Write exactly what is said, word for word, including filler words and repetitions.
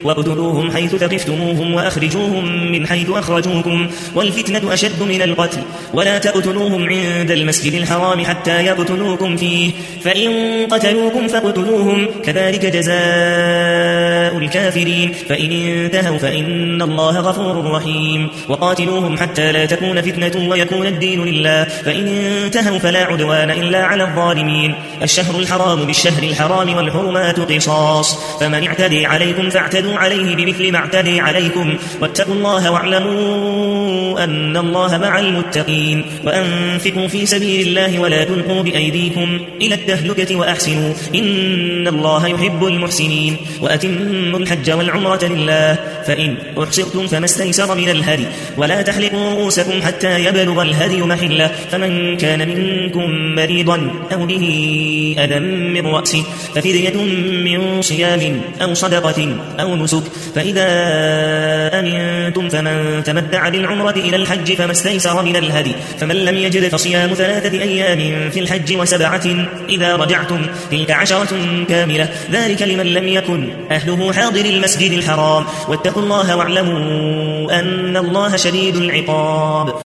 واقتلوهم حيث ثقفتموهم وأخرجوهم من حيث أخرجوكم والفتنة أشد من القتل ولا تقتلوهم عند المسجد الحرام حتى يقتلوكم فيه فإن قتلوكم فاقتلوهم كذلك جزاء الكافرين فإن انتهوا فإن الله غفور رحيم وقاتلوهم حتى لا تكون فتنة ويكون الدين لله فإن انتهوا فلا عدوان إلا على الظالمين الشهر الحرام بالشهر الحرام والحرمات قصاص فمن اعتدي عليكم فاعتدوا عليه بمثل ما اعتدي عليكم واتقوا الله واعلموا أن الله مع المتقين وأنفقوا في سبيل الله ولا تلقوا بأيديكم إلى التهلكة وأحسنوا إن الله يحب المحسنين وأتموا الحج والعمرة لله فإن أحصرتم فما استيسر من الهدي ولا تحلقوا رؤوسكم حتى يبلغ الهدي محله فمن كان منكم مريضا أو به أذى من رأسه ففدية من صيام أو صدقة أو نسك فإذا أمنتم فمن تمتع بالعمرة إلى الحج فما استيسر من الهدي فمن لم يجد فصيام ثلاثة أيام في الحج وسبعة إذا رجعتم تلك عشرة كاملة ذلك لمن لم يكن أهله حاضر المسجد الحرام واتقوا الله واعلموا أن الله شديد العقاب.